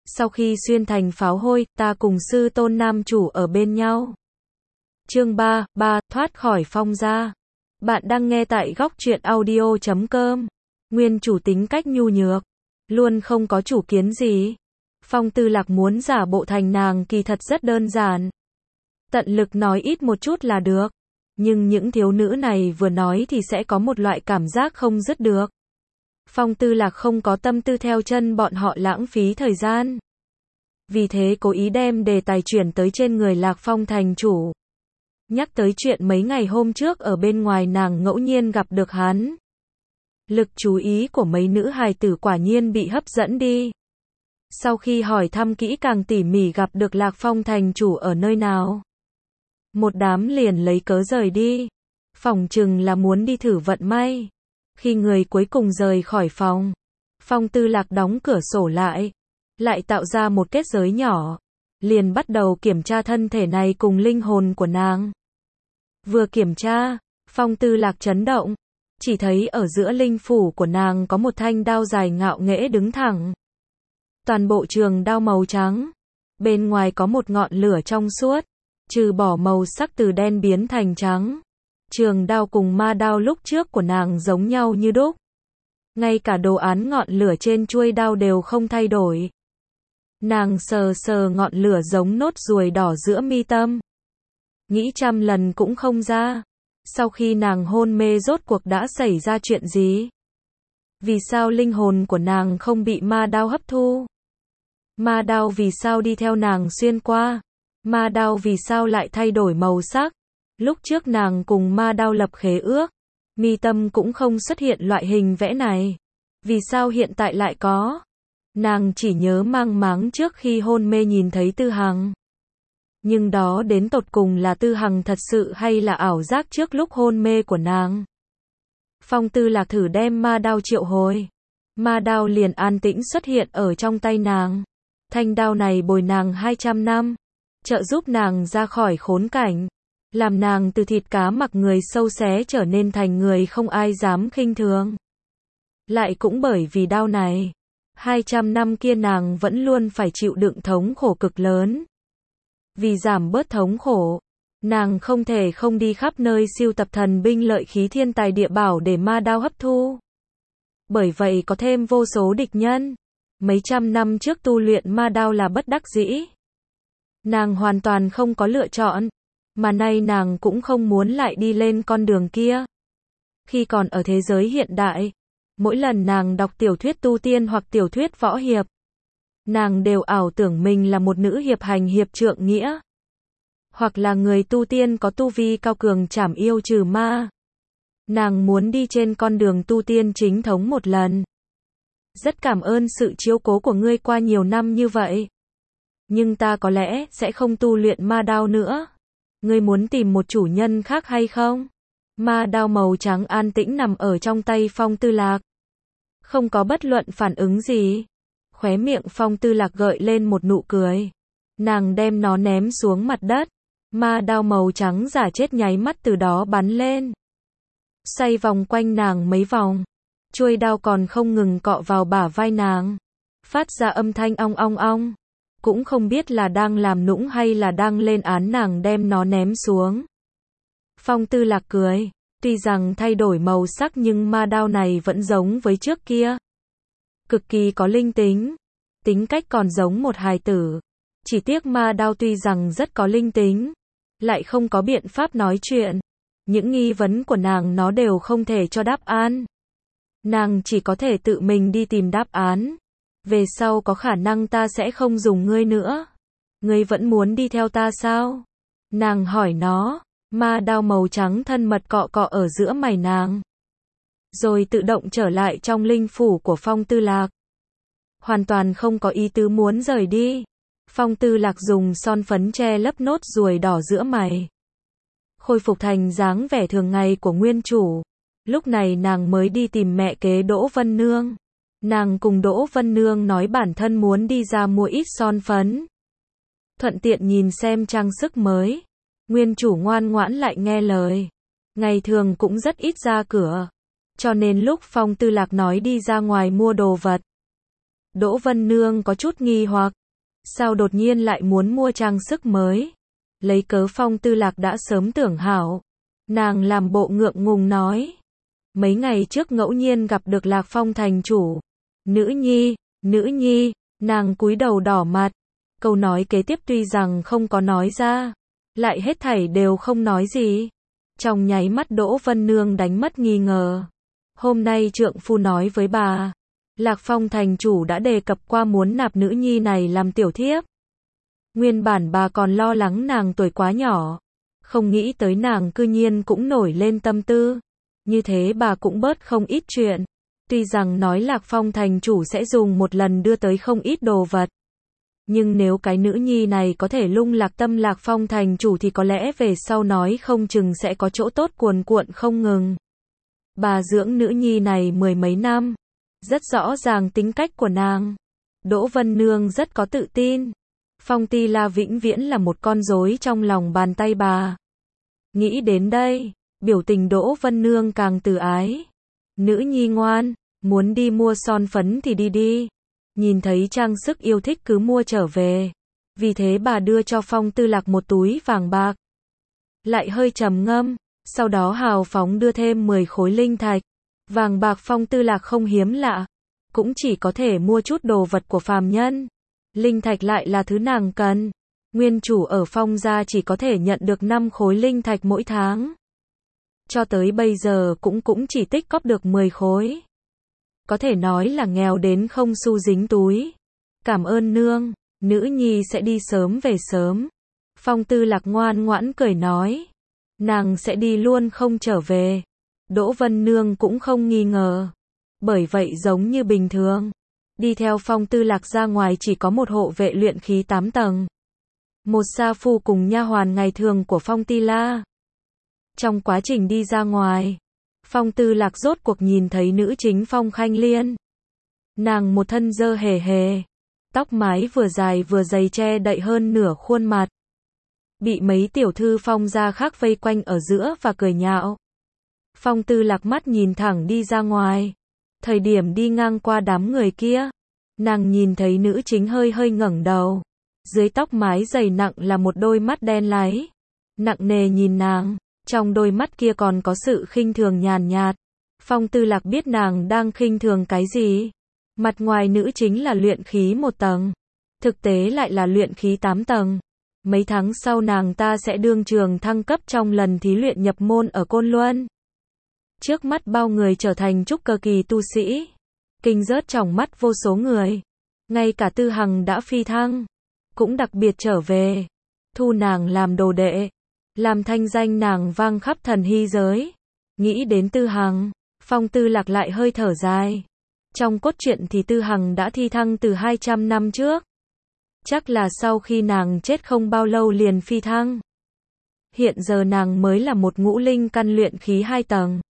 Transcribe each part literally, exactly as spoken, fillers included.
Sau khi xuyên thành pháo hôi, ta cùng sư tôn nam chủ ở bên nhau. Chương ba, ba, thoát khỏi phong gia. Bạn đang nghe tại góc truyện audio chấm com. Nguyên chủ tính cách nhu nhược, luôn không có chủ kiến gì. Phong Tư Lạc muốn giả bộ thành nàng kỳ thật rất đơn giản. Tận lực nói ít một chút là được. Nhưng những thiếu nữ này vừa nói thì sẽ có một loại cảm giác không dứt được. Phong Tư Lạc không có tâm tư theo chân bọn họ lãng phí thời gian. Vì thế cố ý đem đề tài chuyển tới trên người Lạc Phong thành chủ. Nhắc tới chuyện mấy ngày hôm trước ở bên ngoài nàng ngẫu nhiên gặp được hắn. Lực chú ý của mấy nữ hài tử quả nhiên bị hấp dẫn đi. Sau khi hỏi thăm kỹ càng tỉ mỉ gặp được Lạc Phong thành chủ ở nơi nào, một đám liền lấy cớ rời đi. Phỏng chừng là muốn đi thử vận may. Khi người cuối cùng rời khỏi phòng, Phong Tư Lạc đóng cửa sổ lại, lại tạo ra một kết giới nhỏ, liền bắt đầu kiểm tra thân thể này cùng linh hồn của nàng. Vừa kiểm tra, Phong Tư Lạc chấn động, chỉ thấy ở giữa linh phủ của nàng có một thanh đao dài ngạo nghễ đứng thẳng. Toàn bộ trường đao màu trắng, bên ngoài có một ngọn lửa trong suốt, trừ bỏ màu sắc từ đen biến thành trắng. Trường đao cùng ma đao lúc trước của nàng giống nhau như đúc. Ngay cả đồ án ngọn lửa trên chuôi đao đều không thay đổi. Nàng sờ sờ ngọn lửa giống nốt ruồi đỏ giữa mi tâm. Nghĩ trăm lần cũng không ra. Sau khi nàng hôn mê rốt cuộc đã xảy ra chuyện gì? Vì sao linh hồn của nàng không bị ma đao hấp thu? Ma đao vì sao đi theo nàng xuyên qua? Ma đao vì sao lại thay đổi màu sắc? Lúc trước nàng cùng ma đao lập khế ước, mi tâm cũng không xuất hiện loại hình vẽ này. Vì sao hiện tại lại có? Nàng chỉ nhớ mang máng trước khi hôn mê nhìn thấy Tư Hằng. Nhưng đó đến tột cùng là Tư Hằng thật sự hay là ảo giác trước lúc hôn mê của nàng? Phong Tư Lạc thử đem ma đao triệu hồi. Ma đao liền an tĩnh xuất hiện ở trong tay nàng. Thanh đao này bồi nàng hai trăm năm, trợ giúp nàng ra khỏi khốn cảnh, làm nàng từ thịt cá mặc người sâu xé trở nên thành người không ai dám khinh thường. Lại cũng bởi vì đao này, hai trăm năm kia nàng vẫn luôn phải chịu đựng thống khổ cực lớn. Vì giảm bớt thống khổ, nàng không thể không đi khắp nơi sưu tập thần binh lợi khí thiên tài địa bảo để ma đao hấp thu. Bởi vậy có thêm vô số địch nhân. Mấy trăm năm trước tu luyện ma đao là bất đắc dĩ. Nàng hoàn toàn không có lựa chọn. Mà nay nàng cũng không muốn lại đi lên con đường kia. Khi còn ở thế giới hiện đại, mỗi lần nàng đọc tiểu thuyết tu tiên hoặc tiểu thuyết võ hiệp, nàng đều ảo tưởng mình là một nữ hiệp hành hiệp trượng nghĩa. Hoặc là người tu tiên có tu vi cao cường trảm yêu trừ ma. Nàng muốn đi trên con đường tu tiên chính thống một lần. Rất cảm ơn sự chiếu cố của ngươi qua nhiều năm như vậy. Nhưng ta có lẽ sẽ không tu luyện ma đao nữa. Ngươi muốn tìm một chủ nhân khác hay không? Ma đao màu trắng an tĩnh nằm ở trong tay Phong Tư Lạc. Không có bất luận phản ứng gì. Khóe miệng Phong Tư Lạc gợi lên một nụ cười. Nàng đem nó ném xuống mặt đất. Ma đao màu trắng giả chết nháy mắt từ đó bắn lên. Xoay vòng quanh nàng mấy vòng. Chuôi đao còn không ngừng cọ vào bả vai nàng. Phát ra âm thanh ong ong ong. Cũng không biết là đang làm nũng hay là đang lên án nàng đem nó ném xuống. Phong Tư Lạc cười. Tuy rằng thay đổi màu sắc nhưng ma đao này vẫn giống với trước kia. Cực kỳ có linh tính. Tính cách còn giống một hài tử. Chỉ tiếc ma đao tuy rằng rất có linh tính, lại không có biện pháp nói chuyện. Những nghi vấn của nàng nó đều không thể cho đáp án. Nàng chỉ có thể tự mình đi tìm đáp án. Về sau có khả năng ta sẽ không dùng ngươi nữa. Ngươi vẫn muốn đi theo ta sao? Nàng hỏi nó. Ma đao màu trắng thân mật cọ cọ ở giữa mày nàng. Rồi tự động trở lại trong linh phủ của Phong Tư Lạc. Hoàn toàn không có ý tứ muốn rời đi. Phong Tư Lạc dùng son phấn che lấp nốt ruồi đỏ giữa mày. Khôi phục thành dáng vẻ thường ngày của nguyên chủ. Lúc này nàng mới đi tìm mẹ kế Đỗ Vân Nương. Nàng cùng Đỗ Vân Nương nói bản thân muốn đi ra mua ít son phấn. Thuận tiện nhìn xem trang sức mới. Nguyên chủ ngoan ngoãn lại nghe lời. Ngày thường cũng rất ít ra cửa. Cho nên lúc Phong Tư Lạc nói đi ra ngoài mua đồ vật, Đỗ Vân Nương có chút nghi hoặc. Sao đột nhiên lại muốn mua trang sức mới? Lấy cớ Phong Tư Lạc đã sớm tưởng hảo. Nàng làm bộ ngượng ngùng nói. Mấy ngày trước ngẫu nhiên gặp được Lạc Phong thành chủ. Nữ nhi, nữ nhi, nàng cúi đầu đỏ mặt. Câu nói kế tiếp tuy rằng không có nói ra, lại hết thảy đều không nói gì. Trong nháy mắt Đỗ Vân Nương đánh mất nghi ngờ. Hôm nay trượng phu nói với bà, Lạc Phong thành chủ đã đề cập qua muốn nạp nữ nhi này làm tiểu thiếp. Nguyên bản bà còn lo lắng nàng tuổi quá nhỏ, không nghĩ tới nàng cư nhiên cũng nổi lên tâm tư. Như thế bà cũng bớt không ít chuyện. Tuy rằng nói Lạc Phong thành chủ sẽ dùng một lần đưa tới không ít đồ vật, nhưng nếu cái nữ nhi này có thể lung lạc tâm Lạc Phong thành chủ thì có lẽ về sau nói không chừng sẽ có chỗ tốt cuồn cuộn không ngừng. Bà dưỡng nữ nhi này mười mấy năm, rất rõ ràng tính cách của nàng. Đỗ Vân Nương rất có tự tin. Phong Ti La vĩnh viễn là một con rối trong lòng bàn tay bà. Nghĩ đến đây, biểu tình Đỗ Vân Nương càng từ ái. Nữ nhi ngoan, muốn đi mua son phấn thì đi đi. Nhìn thấy trang sức yêu thích cứ mua trở về. Vì thế bà đưa cho Phong Tư Lạc một túi vàng bạc. Lại hơi trầm ngâm, sau đó hào phóng đưa thêm mười khối linh thạch. Vàng bạc Phong Tư Lạc không hiếm lạ, cũng chỉ có thể mua chút đồ vật của phàm nhân. Linh thạch lại là thứ nàng cần. Nguyên chủ ở Phong gia chỉ có thể nhận được năm khối linh thạch mỗi tháng. Cho tới bây giờ cũng cũng chỉ tích cóp được mười khối. Có thể nói là nghèo đến không xu dính túi. Cảm ơn nương, nữ nhi sẽ đi sớm về sớm. Phong Tư Lạc ngoan ngoãn cười nói. Nàng sẽ đi luôn không trở về. Đỗ Vân Nương cũng không nghi ngờ. Bởi vậy giống như bình thường, đi theo Phong Tư Lạc ra ngoài chỉ có một hộ vệ luyện khí tám tầng. Một sa phu cùng nha hoàn ngày thường của Phong Ti La. Trong quá trình đi ra ngoài, Phong Tư Lạc rốt cuộc nhìn thấy nữ chính Phong Khanh Liên. Nàng một thân dơ hề hề, tóc mái vừa dài vừa dày che đậy hơn nửa khuôn mặt. Bị mấy tiểu thư Phong gia khác vây quanh ở giữa và cười nhạo. Phong Tư Lạc mắt nhìn thẳng đi ra ngoài. Thời điểm đi ngang qua đám người kia, nàng nhìn thấy nữ chính hơi hơi ngẩng đầu. Dưới tóc mái dày nặng là một đôi mắt đen láy. Nặng nề nhìn nàng, trong đôi mắt kia còn có sự khinh thường nhàn nhạt. Phong Tư Lạc biết nàng đang khinh thường cái gì. Mặt ngoài nữ chính là luyện khí một tầng, thực tế lại là luyện khí tám tầng. Mấy tháng sau nàng ta sẽ đương trường thăng cấp trong lần thí luyện nhập môn ở Côn Luân. Trước mắt bao người trở thành trúc cơ kỳ tu sĩ. Kinh rớt trong mắt vô số người. Ngay cả Tư Hằng đã phi thăng, cũng đặc biệt trở về, thu nàng làm đồ đệ, làm thanh danh nàng vang khắp thần hy giới. Nghĩ đến Tư Hằng, Phong Tư Lạc lại hơi thở dài. Trong cốt truyện thì Tư Hằng đã thi thăng từ hai trăm năm trước. Chắc là sau khi nàng chết không bao lâu liền phi thăng. Hiện giờ nàng mới là một ngũ linh căn luyện khí hai tầng.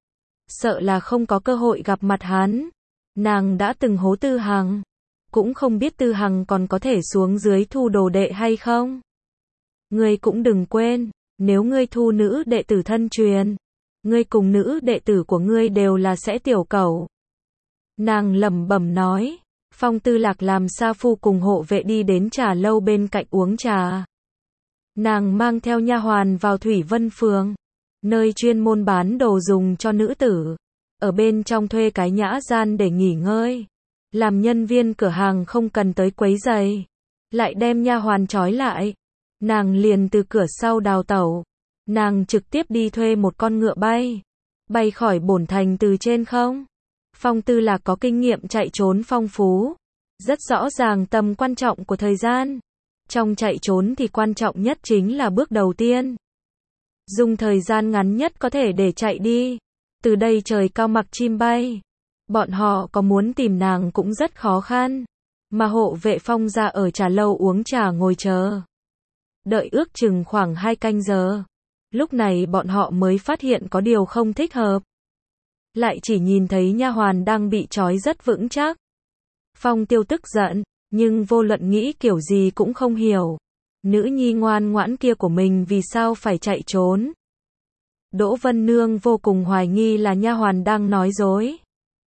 Sợ là không có cơ hội gặp mặt hắn. Nàng đã từng hố Tư Hằng, cũng không biết Tư Hằng còn có thể xuống dưới thu đồ đệ hay không. Ngươi cũng đừng quên, nếu ngươi thu nữ đệ tử thân truyền, ngươi cùng nữ đệ tử của ngươi đều là sẽ tiểu cẩu. Nàng lẩm bẩm nói. Phong Tư Lạc làm sa phu cùng hộ vệ đi đến trà lâu bên cạnh uống trà. Nàng mang theo nha hoàn vào Thủy Vân Phường, nơi chuyên môn bán đồ dùng cho nữ tử. Ở bên trong thuê cái nhã gian để nghỉ ngơi. Làm nhân viên cửa hàng không cần tới quấy rầy, lại đem nha hoàn trói lại. Nàng liền từ cửa sau đào tẩu. Nàng trực tiếp đi thuê một con ngựa bay, bay khỏi bổn thành từ trên không. Phong Tư Lạc có kinh nghiệm chạy trốn phong phú, rất rõ ràng tầm quan trọng của thời gian. Trong chạy trốn thì quan trọng nhất chính là bước đầu tiên. Dùng thời gian ngắn nhất có thể để chạy đi. Từ đây trời cao mặc chim bay. Bọn họ có muốn tìm nàng cũng rất khó khăn. Mà hộ vệ Phong gia ở trà lâu uống trà ngồi chờ. Đợi ước chừng khoảng hai canh giờ. Lúc này bọn họ mới phát hiện có điều không thích hợp. Lại chỉ nhìn thấy nha hoàn đang bị trói rất vững chắc. Phong Tiêu tức giận, nhưng vô luận nghĩ kiểu gì cũng không hiểu. Nữ nhi ngoan ngoãn kia của mình vì sao phải chạy trốn. Đỗ Vân Nương vô cùng hoài nghi là nha hoàn đang nói dối.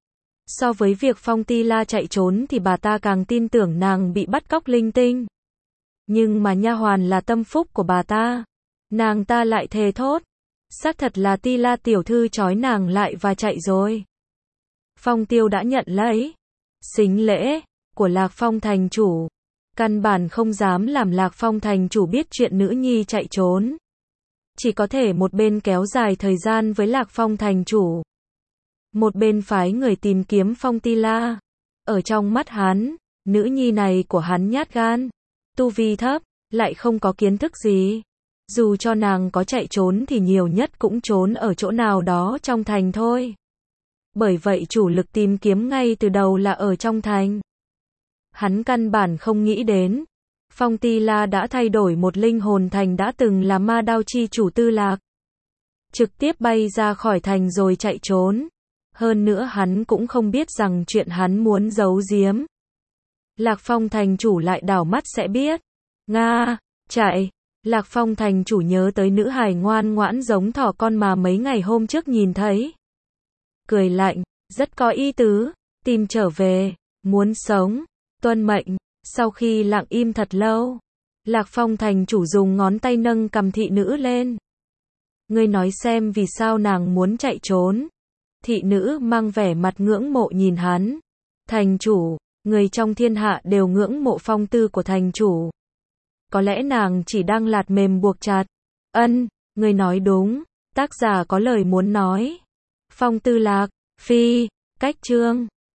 So với việc Phong Ti La chạy trốn thì bà ta càng tin tưởng nàng bị bắt cóc linh tinh. Nhưng mà nha hoàn là tâm phúc của bà ta. Nàng ta lại thề thốt. Xác thật là Ti La tiểu thư trói nàng lại và chạy rồi. Phong Tiêu đã nhận lấy sính lễ của Lạc Phong thành chủ. Căn bản không dám làm Lạc Phong thành chủ biết chuyện nữ nhi chạy trốn. Chỉ có thể một bên kéo dài thời gian với Lạc Phong thành chủ. Một bên phái người tìm kiếm Phong Ti La. Ở trong mắt hắn, nữ nhi này của hắn nhát gan, tu vi thấp, lại không có kiến thức gì. Dù cho nàng có chạy trốn thì nhiều nhất cũng trốn ở chỗ nào đó trong thành thôi. Bởi vậy chủ lực tìm kiếm ngay từ đầu là ở trong thành. Hắn căn bản không nghĩ đến. Phong Ti La đã thay đổi một linh hồn thành đã từng là ma đao chi chủ Tư Lạc. Trực tiếp bay ra khỏi thành rồi chạy trốn. Hơn nữa hắn cũng không biết rằng chuyện hắn muốn giấu giếm. Lạc Phong thành chủ lại đảo mắt sẽ biết. Nga, chạy. Lạc Phong thành chủ nhớ tới nữ hài ngoan ngoãn giống thỏ con mà mấy ngày hôm trước nhìn thấy. Cười lạnh, rất có ý tứ, tìm trở về, muốn sống, tuân mệnh. Sau khi lặng im thật lâu, Lạc Phong thành chủ dùng ngón tay nâng cầm thị nữ lên. Ngươi nói xem vì sao nàng muốn chạy trốn. Thị nữ mang vẻ mặt ngưỡng mộ nhìn hắn. Thành chủ, người trong thiên hạ đều ngưỡng mộ phong tư của thành chủ. Có lẽ nàng chỉ đang lạt mềm buộc chặt. Ân, ngươi nói đúng, tác giả có lời muốn nói. Phong Tư Lạc, phi, cách chương.